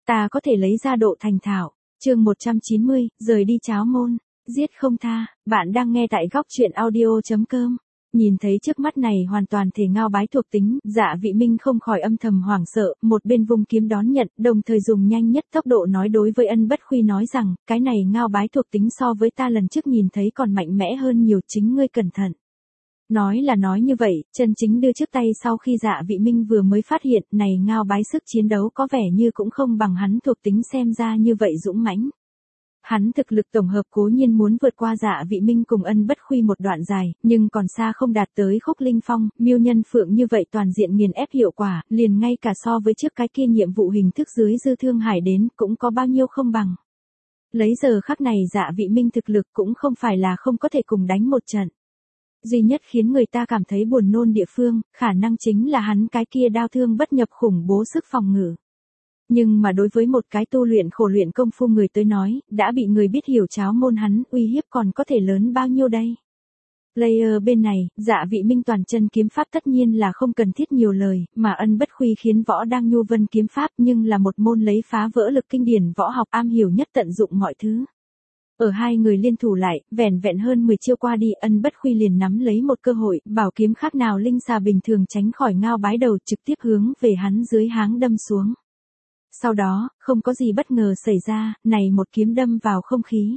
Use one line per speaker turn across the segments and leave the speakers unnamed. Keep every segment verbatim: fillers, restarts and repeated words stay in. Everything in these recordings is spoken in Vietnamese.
ta có thể lấy ra độ thành thạo. Chương một trăm chín mươi, rời đi Cháo Môn, giết không tha. Bạn đang nghe tại góc truyện audio chấm com. Nhìn thấy trước mắt này hoàn toàn thể Ngao Bái thuộc tính, Dạ Vị Minh không khỏi âm thầm hoảng sợ, một bên vung kiếm đón nhận, đồng thời dùng nhanh nhất tốc độ nói đối với Ân Bất Khuy nói rằng, cái này Ngao Bái thuộc tính so với ta lần trước nhìn thấy còn mạnh mẽ hơn nhiều, chính ngươi cẩn thận. Nói là nói như vậy, chân chính đưa trước tay sau khi Dạ Vị Minh vừa mới phát hiện, này Ngao Bái sức chiến đấu có vẻ như cũng không bằng hắn thuộc tính xem ra như vậy dũng mãnh. Hắn thực lực tổng hợp cố nhiên muốn vượt qua Dạ Vị Minh cùng Ân Bất Khuy một đoạn dài, nhưng còn xa không đạt tới Khúc Linh Phong, Miêu Nhân Phượng như vậy toàn diện nghiền ép hiệu quả, liền ngay cả so với trước cái kia nhiệm vụ hình thức dưới Dư Thương Hải đến, cũng có bao nhiêu không bằng. Lấy giờ khắc này Dạ Vị Minh thực lực cũng không phải là không có thể cùng đánh một trận. Duy nhất khiến người ta cảm thấy buồn nôn địa phương, khả năng chính là hắn cái kia đao thương bất nhập khủng bố sức phòng ngự. Nhưng mà đối với một cái tu luyện khổ luyện công phu người tới nói, đã bị người biết hiểu Cháo Môn hắn, uy hiếp còn có thể lớn bao nhiêu đây. Player bên này, Dạ Vị Minh toàn chân kiếm pháp tất nhiên là không cần thiết nhiều lời, mà Ân Bất Khuy khiến võ đang nhu vân kiếm pháp nhưng là một môn lấy phá vỡ lực kinh điển võ học am hiểu nhất tận dụng mọi thứ. Ở hai người liên thủ lại, vẻn vẹn hơn mười chiêu qua đi, Ân Bất Khuy liền nắm lấy một cơ hội, bảo kiếm khác nào linh xà bình thường tránh khỏi Ngao Bái đầu trực tiếp hướng về hắn dưới háng đâm xuống. Sau đó, không có gì bất ngờ xảy ra, này một kiếm đâm vào không khí.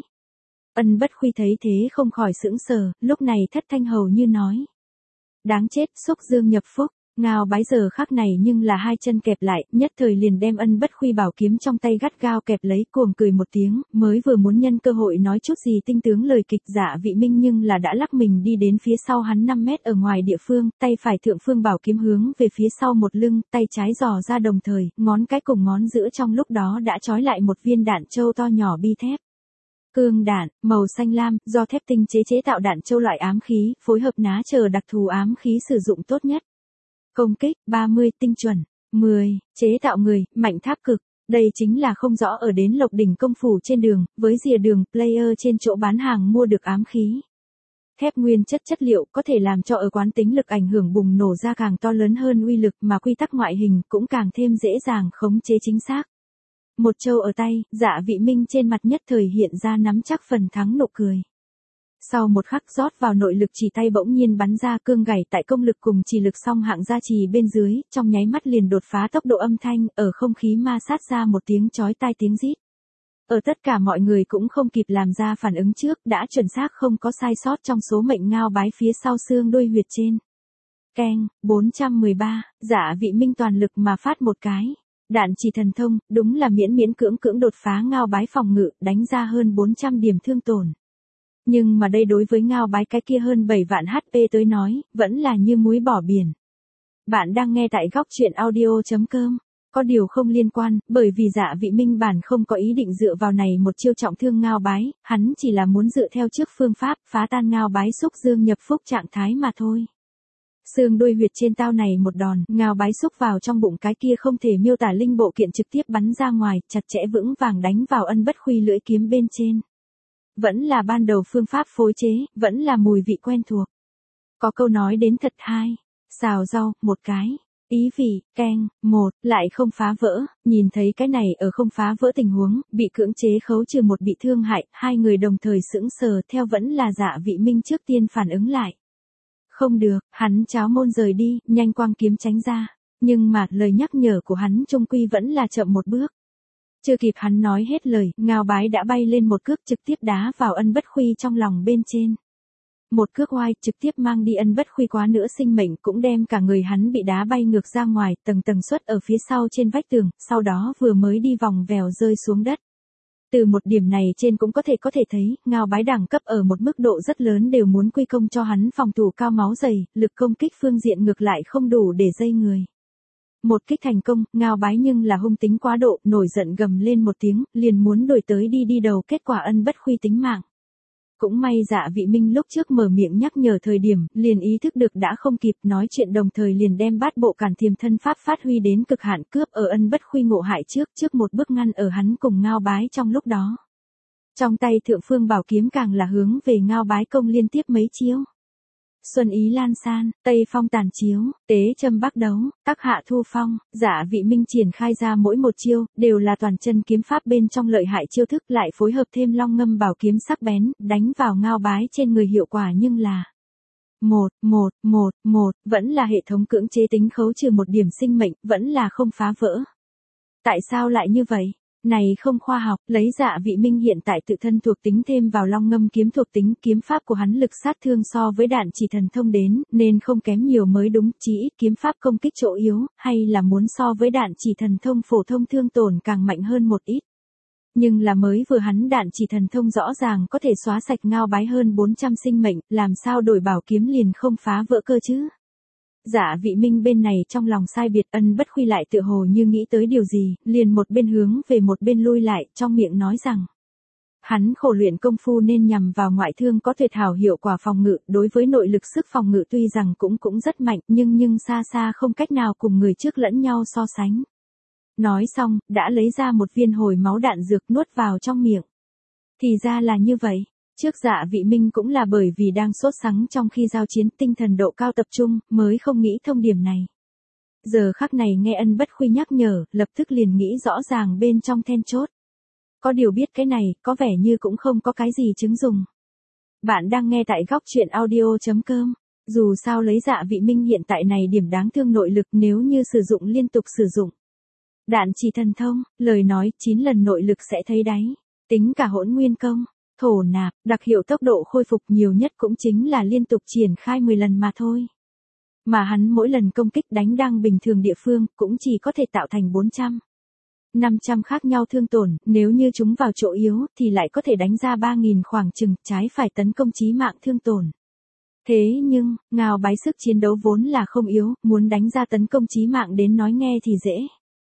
Ân Bất Khuy thấy thế không khỏi sững sờ, lúc này thất thanh hầu như nói. Đáng chết, xúc dương nhập phúc. Ngao Bái giờ khắc này nhưng là hai chân kẹp lại, nhất thời liền đem Ân Bất Khuy bảo kiếm trong tay gắt gao kẹp lấy, cuồng cười một tiếng, mới vừa muốn nhân cơ hội nói chút gì tinh tướng lời kịch Dạ Vị Minh nhưng là đã lắc mình đi đến phía sau hắn năm mét ở ngoài địa phương, tay phải thượng phương bảo kiếm hướng về phía sau một lưng, tay trái giò ra đồng thời, ngón cái cùng ngón giữa trong lúc đó đã trói lại một viên đạn châu to nhỏ bi thép. Cương đạn, màu xanh lam, do thép tinh chế chế tạo đạn châu loại ám khí, phối hợp ná chờ đặc thù ám khí sử dụng tốt nhất. Công kích, ba mươi, tinh chuẩn, mười, chế tạo người, mạnh tháp cực. Đây chính là không rõ ở đến Lộc Đỉnh công phủ trên đường, với rìa đường, player trên chỗ bán hàng mua được ám khí. Thép nguyên chất chất liệu có thể làm cho ở quán tính lực ảnh hưởng bùng nổ ra càng to lớn hơn uy lực mà quy tắc ngoại hình cũng càng thêm dễ dàng khống chế chính xác. Một châu ở tay, Dạ Vị Minh trên mặt nhất thời hiện ra nắm chắc phần thắng nụ cười. Sau một khắc rót vào nội lực chỉ tay bỗng nhiên bắn ra cương gảy tại công lực cùng chỉ lực song hạng gia trì bên dưới, trong nháy mắt liền đột phá tốc độ âm thanh, ở không khí ma sát ra một tiếng chói tai tiếng rít. Ở tất cả mọi người cũng không kịp làm ra phản ứng trước, đã chuẩn xác không có sai sót trong số mệnh Ngao Bái phía sau xương đuôi huyệt trên. Keng, bốn trăm mười ba, Dạ Vị Minh toàn lực mà phát một cái. Đạn chỉ thần thông, đúng là miễn miễn cưỡng cưỡng đột phá Ngao Bái phòng ngự, đánh ra hơn bốn trăm điểm thương tổn. Nhưng mà đây đối với Ngao Bái cái kia hơn bảy vạn hát pê tới nói, vẫn là như muối bỏ biển. Bạn đang nghe tại góc truyện audio chấm com. Có điều không liên quan, bởi vì Dạ Vị Minh bản không có ý định dựa vào này một chiêu trọng thương Ngao Bái, hắn chỉ là muốn dựa theo trước phương pháp, phá tan Ngao Bái xúc dương nhập phúc trạng thái mà thôi. Xương đuôi huyệt trên tao này một đòn, Ngao Bái xúc vào trong bụng cái kia không thể miêu tả linh bộ kiện trực tiếp bắn ra ngoài, chặt chẽ vững vàng đánh vào Ân Bất Khuy lưỡi kiếm bên trên. Vẫn là ban đầu phương pháp phối chế, vẫn là mùi vị quen thuộc. Có câu nói đến thật hay, xào rau, một cái, ý vị, keng, một, lại không phá vỡ, nhìn thấy cái này ở không phá vỡ tình huống, bị cưỡng chế khấu trừ một bị thương hại, hai người đồng thời sững sờ theo vẫn là Dạ Vị Minh trước tiên phản ứng lại. Không được, hắn Cháo Môn rời đi, nhanh quang kiếm tránh ra, nhưng mà lời nhắc nhở của hắn trung quy vẫn là chậm một bước. Chưa kịp hắn nói hết lời, Ngao Bái đã bay lên một cước trực tiếp đá vào Ân Bất Khuy trong lòng bên trên. Một cước oai trực tiếp mang đi Ân Bất Khuy quá nữa sinh mệnh, cũng đem cả người hắn bị đá bay ngược ra ngoài, tầng tầng suất ở phía sau trên vách tường, sau đó vừa mới đi vòng vèo rơi xuống đất. Từ một điểm này trên cũng có thể có thể thấy, Ngao Bái đẳng cấp ở một mức độ rất lớn đều muốn quy công cho hắn phòng thủ cao máu dày, lực công kích phương diện ngược lại không đủ để dây người. Một kích thành công, Ngao Bái nhưng là hung tính quá độ, nổi giận gầm lên một tiếng, liền muốn đuổi tới đi đi đầu, kết quả Ân Bất Khuy tính mạng. Cũng may Dạ Vị Minh lúc trước mở miệng nhắc nhở thời điểm, liền ý thức được đã không kịp nói chuyện, đồng thời liền đem bát bộ cản thiềm thân pháp phát huy đến cực hạn, cướp ở Ân Bất Khuy ngộ hại trước, trước một bước ngăn ở hắn cùng Ngao Bái trong lúc đó. Trong tay thượng phương bảo kiếm càng là hướng về Ngao Bái công liên tiếp mấy chiêu. Xuân ý lan san, Tây phong tàn chiếu, tế châm bắc đấu, tắc hạ thu phong, Dạ Vị Minh triển khai ra mỗi một chiêu, đều là toàn chân kiếm pháp bên trong lợi hại chiêu thức, lại phối hợp thêm long ngâm bảo kiếm sắc bén, đánh vào Ngao Bái trên người hiệu quả nhưng là một, một, một, một, vẫn là hệ thống cưỡng chế tính khấu trừ một điểm sinh mệnh, vẫn là không phá vỡ. Tại sao lại như vậy? Này không khoa học, lấy Dạ Vị Minh hiện tại tự thân thuộc tính thêm vào long ngâm kiếm thuộc tính, kiếm pháp của hắn lực sát thương so với đạn chỉ thần thông đến, nên không kém nhiều mới đúng, chỉ ít kiếm pháp công kích chỗ yếu, hay là muốn so với đạn chỉ thần thông phổ thông thương tổn càng mạnh hơn một ít. Nhưng là mới vừa hắn đạn chỉ thần thông rõ ràng có thể xóa sạch Ngao Bái hơn bốn trăm sinh mệnh, làm sao đổi bảo kiếm liền không phá vỡ cơ chứ? Dạ Vị Minh bên này trong lòng sai biệt, Ân Bất Khuy lại tựa hồ như nghĩ tới điều gì, liền một bên hướng về một bên lui lại, trong miệng nói rằng. Hắn khổ luyện công phu nên nhằm vào ngoại thương có tuyệt hảo hiệu quả phòng ngự, đối với nội lực sức phòng ngự tuy rằng cũng cũng rất mạnh, nhưng nhưng xa xa không cách nào cùng người trước lẫn nhau so sánh. Nói xong, đã lấy ra một viên hồi máu đạn dược nuốt vào trong miệng. Thì ra là như vậy. Trước Dạ Vị Minh cũng là bởi vì đang sốt sắng trong khi giao chiến, tinh thần độ cao tập trung, mới không nghĩ thông điểm này. Giờ khắc này nghe Ân Bất Khuy nhắc nhở, lập tức liền nghĩ rõ ràng bên trong then chốt. Có điều biết cái này, có vẻ như cũng không có cái gì chứng dùng. Bạn đang nghe tại góc truyện audio chấm com. Dù sao lấy Dạ Vị Minh hiện tại này điểm đáng thương nội lực, nếu như sử dụng liên tục sử dụng đạn chỉ thần thông, lời nói chín lần nội lực sẽ thấy đáy. Tính cả hỗn nguyên công, thổ nạp, đặc hiệu tốc độ khôi phục nhiều nhất cũng chính là liên tục triển khai mười lần mà thôi. Mà hắn mỗi lần công kích đánh đang bình thường địa phương, cũng chỉ có thể tạo thành bốn trăm, năm trăm khác nhau thương tổn, nếu như chúng vào chỗ yếu, thì lại có thể đánh ra ba nghìn khoảng chừng, trái phải tấn công chí mạng thương tổn. Thế nhưng, Ngao Bái sức chiến đấu vốn là không yếu, muốn đánh ra tấn công chí mạng đến nói nghe thì dễ.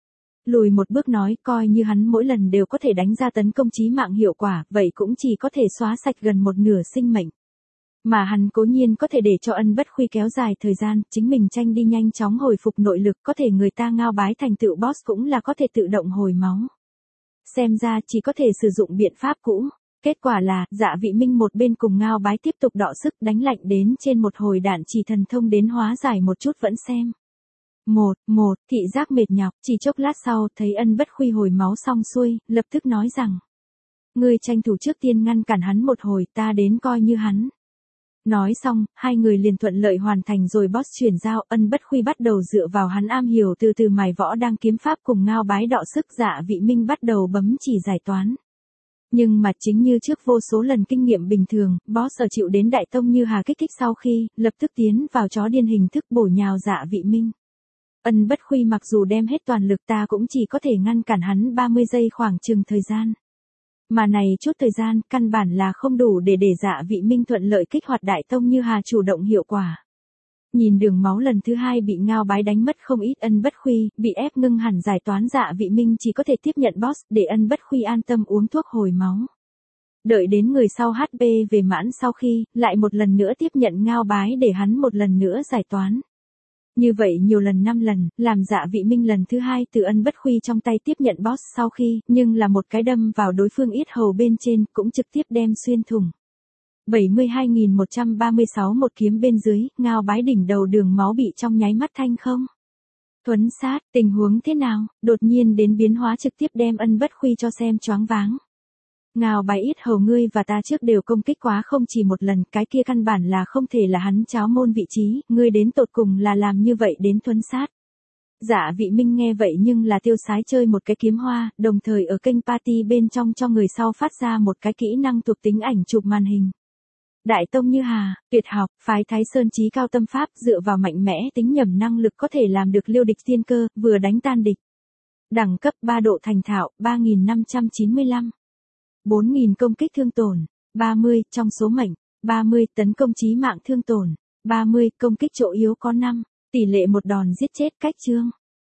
Lùi một bước nói, coi như hắn mỗi lần đều có thể đánh ra tấn công chí mạng hiệu quả, vậy cũng chỉ có thể xóa sạch gần một nửa sinh mệnh. Mà hắn cố nhiên có thể để cho Ân Bất Khuy kéo dài thời gian, chính mình tranh đi nhanh chóng hồi phục nội lực, có thể người ta Ngao Bái thành tựu boss cũng là có thể tự động hồi máu. Xem ra chỉ có thể sử dụng biện pháp cũ. Kết quả là, Dạ Vị Minh một bên cùng Ngao Bái tiếp tục đọ sức đánh lạnh đến trên một hồi đạn chỉ thần thông đến hóa giải một chút vẫn xem. Một, một, thị giác mệt nhọc, chỉ chốc lát sau thấy Ân Bất Khuy hồi máu xong xuôi, lập tức nói rằng. Ngươi tranh thủ trước tiên ngăn cản hắn một hồi, ta đến coi như hắn. Nói xong, hai người liền thuận lợi hoàn thành rồi boss chuyển giao, Ân Bất Khuy bắt đầu dựa vào hắn am hiểu từ từ mài võ đang kiếm pháp cùng Ngao Bái đọ sức, Dạ Vị Minh bắt đầu bấm chỉ giải toán. Nhưng mà chính như trước vô số lần kinh nghiệm bình thường, boss ở chịu đến Đại Tông Như Hà kích thích sau khi, lập tức tiến vào chó điên hình thức bổ nhào Dạ Vị Minh. Ân Bất Khuy mặc dù đem hết toàn lực ta cũng chỉ có thể ngăn cản hắn ba mươi giây khoảng chừng thời gian. Mà này chút thời gian, căn bản là không đủ để để Dạ Vị Minh thuận lợi kích hoạt Đại Tông Như Hà chủ động hiệu quả. Nhìn đường máu lần thứ hai bị Ngao Bái đánh mất không ít, Ân Bất Khuy bị ép ngưng hẳn giải toán, Dạ Vị Minh chỉ có thể tiếp nhận boss để Ân Bất Khuy an tâm uống thuốc hồi máu. Đợi đến người sau hát pê về mãn sau khi, lại một lần nữa tiếp nhận Ngao Bái để hắn một lần nữa giải toán. Như vậy nhiều lần năm lần, làm Dạ Vị Minh lần thứ hai từ Ân Bất Khuy trong tay tiếp nhận boss sau khi, nhưng là một cái đâm vào đối phương yết hầu bên trên, cũng trực tiếp đem xuyên thủng. bảy mươi hai nghìn một trăm ba mươi sáu một kiếm bên dưới, Ngao Bái đỉnh đầu đường máu bị trong nháy mắt thanh không. Thuấn sát, tình huống thế nào, đột nhiên đến biến hóa trực tiếp đem Ân Bất Khuy cho xem choáng váng. Ngao Bái yết hầu ngươi và ta trước đều công kích quá không chỉ một lần, cái kia căn bản là không thể là hắn cháo môn vị trí, ngươi đến tột cùng là làm như vậy đến thuấn sát. Dạ Vị Minh nghe vậy nhưng là tiêu sái chơi một cái kiếm hoa, đồng thời ở kênh party bên trong cho người sau phát ra một cái kỹ năng thuộc tính ảnh chụp màn hình. Đại Tông Như Hà, tuyệt học, phái Thái Sơn chí cao tâm pháp, dựa vào mạnh mẽ tính nhầm năng lực có thể làm được liêu địch thiên cơ, vừa đánh tan địch. Đẳng cấp ba độ thành thạo, ba nghìn năm trăm chín mươi lăm. bốn nghìn công kích thương tổn, ba mươi trong số mệnh, ba mươi tấn công chí mạng thương tổn, ba mươi công kích chỗ yếu có năm, tỷ lệ một đòn giết chết cách chương.